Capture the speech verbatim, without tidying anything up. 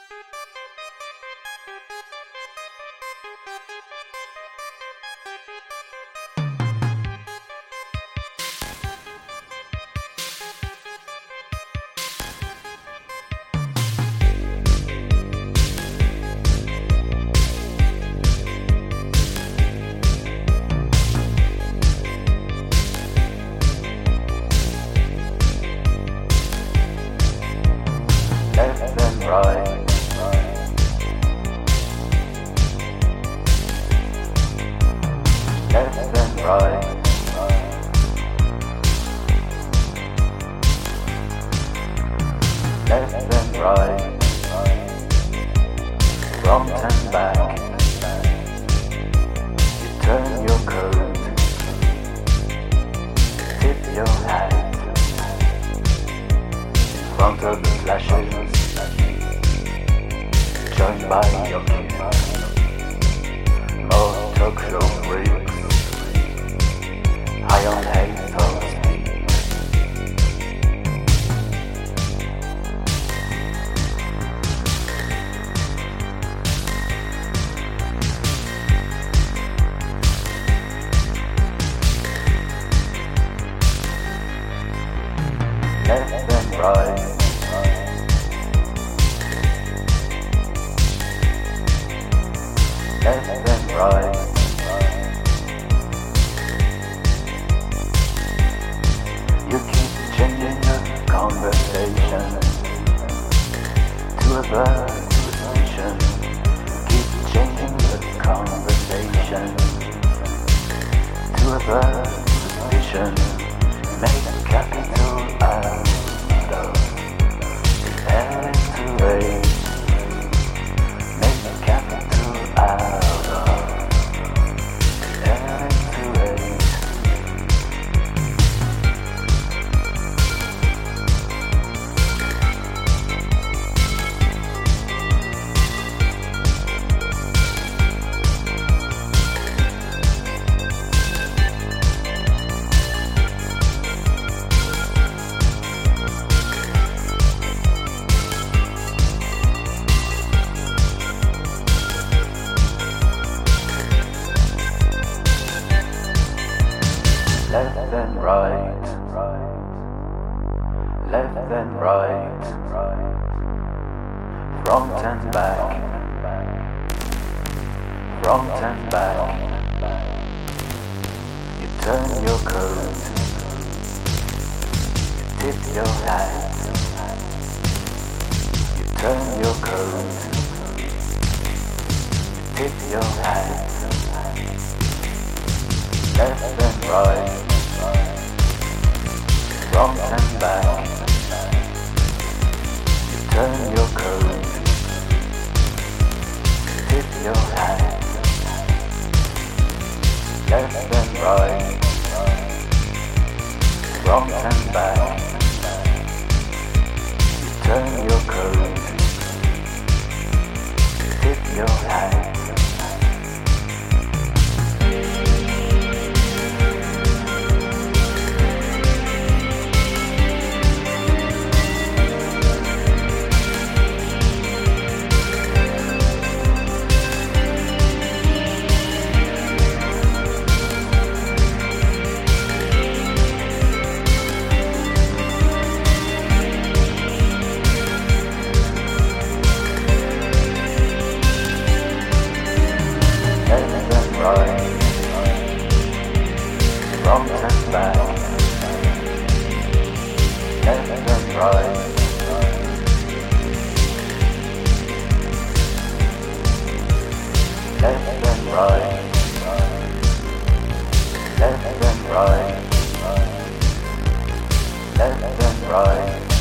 Left and right, left and right. Left and right, front and back. You turn your coat, tip your hat in front of the flashes, joined by your kid. More talk show freaks, high on hate or speed. Left and right, left and right. You keep changing the conversation to a bird position. Keep changing the conversation to a bird position. Make a capital out of the L into A. Make a capital out of the L into A. Left and right, left and right, front and back, front and back. You turn your coat, you tip your hat. You turn your coat, you tip your hat. Left and right, front and back. You turn your coat, tip your hat. Left and right, front and back. You turn your coat, tip your hat. Front and back, left and right. Left and right, left and right, left and right.